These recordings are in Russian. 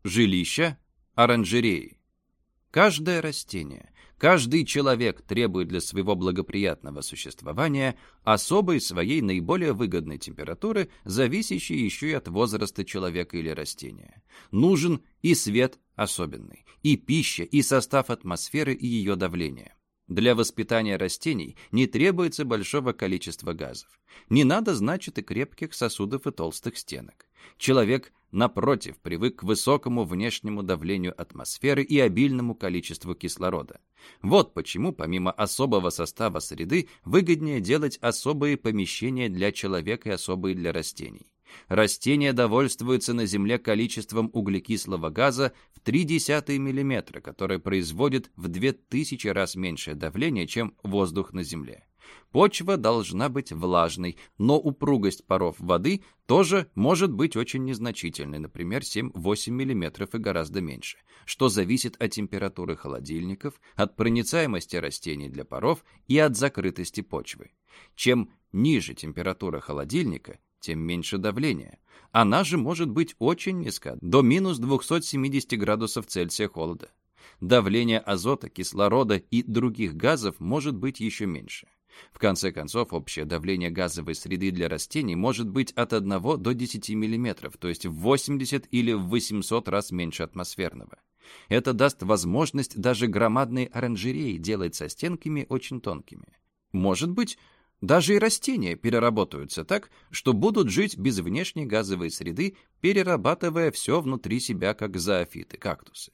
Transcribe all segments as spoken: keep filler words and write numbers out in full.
Жилища, оранжереи. Каждое растение, каждый человек требует для своего благоприятного существования особой своей наиболее выгодной температуры, зависящей еще и от возраста человека или растения. Нужен и свет особенный, и пища, и состав атмосферы, и ее давление. Для воспитания растений не требуется большого количества газов. Не надо, значит, и крепких сосудов и толстых стенок. Человек, напротив, привык к высокому внешнему давлению атмосферы и обильному количеству кислорода. Вот почему, помимо особого состава среды, выгоднее делать особые помещения для человека и особые для растений. Растения довольствуются на Земле количеством углекислого газа в три десятых миллиметра, которое производит в две тысячи раз меньшее давление, чем воздух на Земле. Почва должна быть влажной, но упругость паров воды тоже может быть очень незначительной, например, семь-восемь миллиметров и гораздо меньше, что зависит от температуры холодильников, от проницаемости растений для паров и от закрытости почвы. Чем ниже температура холодильника, тем меньше давление. Она же может быть очень низка, до минус двухсот семидесяти градусов Цельсия холода. Давление азота, кислорода и других газов может быть еще меньше. В конце концов, общее давление газовой среды для растений может быть от одного до десяти миллиметров, то есть в восемьдесят или в восемьсот раз меньше атмосферного. Это даст возможность даже громадной оранжереи делать со стенками очень тонкими. Может быть, даже и растения переработаются так, что будут жить без внешней газовой среды, перерабатывая все внутри себя, как зоофиты, кактусы.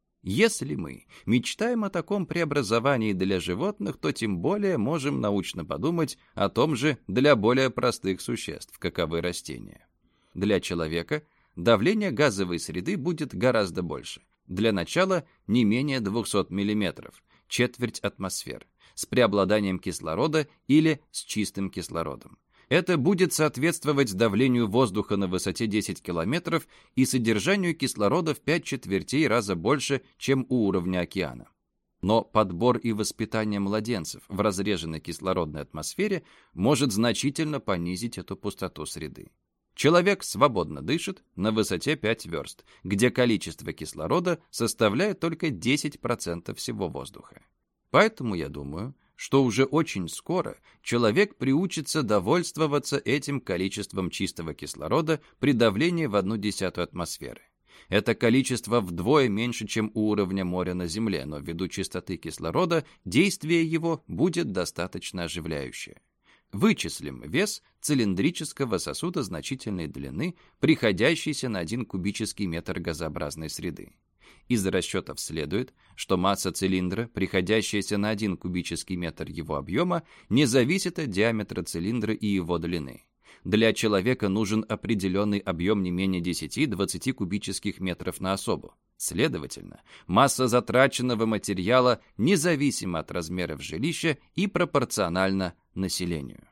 Если мы мечтаем о таком преобразовании для животных, то тем более можем научно подумать о том же для более простых существ, каковы растения. Для человека давление газовой среды будет гораздо больше. Для начала не менее двухсот миллиметров, четверть атмосферы, с преобладанием кислорода или с чистым кислородом. Это будет соответствовать давлению воздуха на высоте десять километров и содержанию кислорода в пять четвертей раза больше, чем у уровня океана. Но подбор и воспитание младенцев в разреженной кислородной атмосфере может значительно понизить эту пустоту среды. Человек свободно дышит на высоте пяти верст, где количество кислорода составляет только десять процентов всего воздуха. Поэтому я думаю, что уже очень скоро человек приучится довольствоваться этим количеством чистого кислорода при давлении в одну десятую атмосферы. Это количество вдвое меньше, чем у уровня моря на Земле, но ввиду чистоты кислорода действие его будет достаточно оживляющее. Вычислим вес цилиндрического сосуда значительной длины, приходящийся на один кубический метр газообразной среды. Из расчетов следует, что масса цилиндра, приходящаяся на один кубический метр его объема, не зависит от диаметра цилиндра и его длины. Для человека нужен определенный объем не менее десяти-двадцати кубических метров на особу. Следовательно, масса затраченного материала независима от размеров жилища и пропорциональна населению.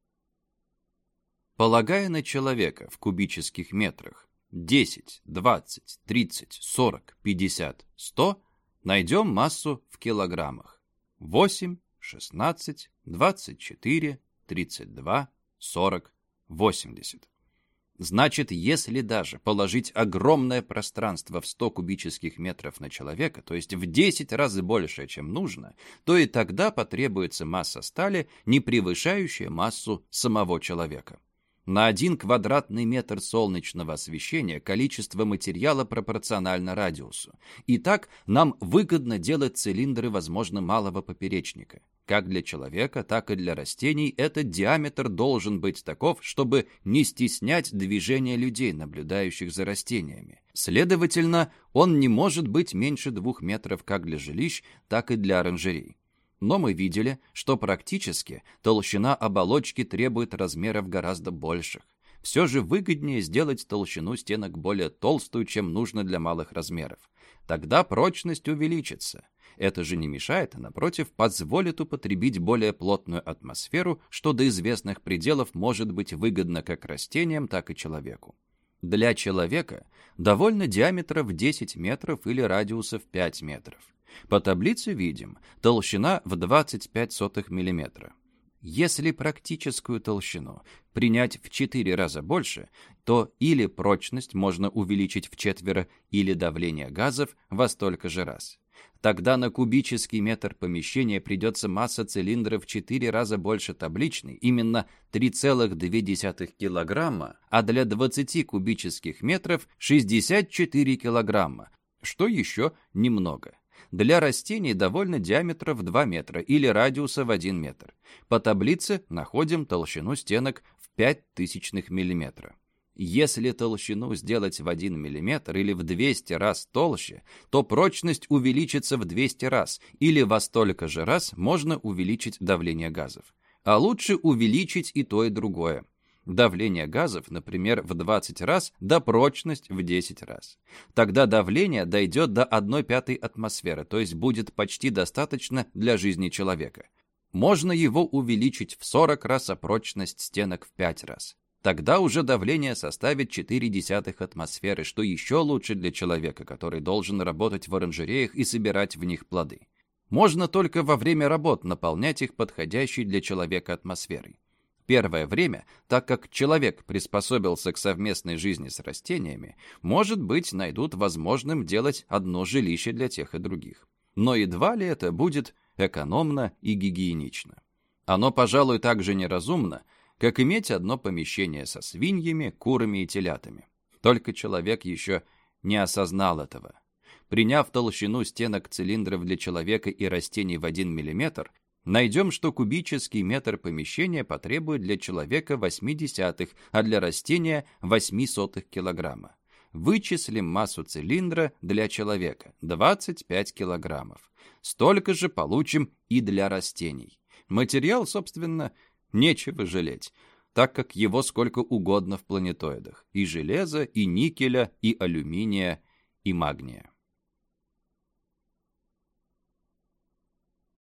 Полагая на человека в кубических метрах десять, двадцать, тридцать, сорок, пятьдесят, сто, найдем массу в килограммах. восемь, шестнадцать, двадцать четыре, тридцать два, сорок, восемьдесят. Значит, если даже положить огромное пространство в сто кубических метров на человека, то есть в десять раз больше, чем нужно, то и тогда потребуется масса стали, не превышающая массу самого человека. На один квадратный метр солнечного освещения количество материала пропорционально радиусу. Итак, нам выгодно делать цилиндры, возможно, малого поперечника. Как для человека, так и для растений этот диаметр должен быть таков, чтобы не стеснять движение людей, наблюдающих за растениями. Следовательно, он не может быть меньше двух метров как для жилищ, так и для оранжерей. Но мы видели, что практически толщина оболочки требует размеров гораздо больших. Все же выгоднее сделать толщину стенок более толстую, чем нужно для малых размеров. Тогда прочность увеличится. Это же не мешает, а напротив, позволит употребить более плотную атмосферу, что до известных пределов может быть выгодно как растениям, так и человеку. Для человека довольно диаметра в десять метров или радиуса в пять метров. По таблице видим толщина в двадцать пять сотых миллиметра. Если практическую толщину принять в четыре раза больше, то или прочность можно увеличить вчетверо, или давление газов во столько же раз. Тогда на кубический метр помещения придется масса цилиндра в четыре раза больше табличной, именно три целых две десятых килограмма, а для двадцати кубических метров шестьдесят четыре килограмма, что еще немного. Для растений довольно диаметра в два метра или радиуса в один метр. По таблице находим толщину стенок в пять тысячных миллиметра. Если толщину сделать в один миллиметр или в двести раз толще, то прочность увеличится в двести раз, или во столько же раз можно увеличить давление газов. А лучше увеличить и то, и другое. Давление газов, например, в двадцать раз, да прочность в десять раз. Тогда давление дойдет до одной пятой атмосферы, то есть будет почти достаточно для жизни человека. Можно его увеличить в сорок раз, а прочность стенок в пять раз. Тогда уже давление составит четыре десятых атмосферы, что еще лучше для человека, который должен работать в оранжереях и собирать в них плоды. Можно только во время работ наполнять их подходящей для человека атмосферой. Первое время, так как человек приспособился к совместной жизни с растениями, может быть, найдут возможным делать одно жилище для тех и других. Но едва ли это будет экономно и гигиенично. Оно, пожалуй, так же неразумно, как иметь одно помещение со свиньями, курами и телятами. Только человек еще не осознал этого. Приняв толщину стенок цилиндров для человека и растений в один миллиметр, найдем, что кубический метр помещения потребует для человека восемь десятых, а для растения восемь сотых килограмма. Вычислим массу цилиндра для человека – двадцать пять килограммов. Столько же получим и для растений. Материал, собственно, нечего жалеть, так как его сколько угодно в планетоидах – и железа, и никеля, и алюминия, и магния.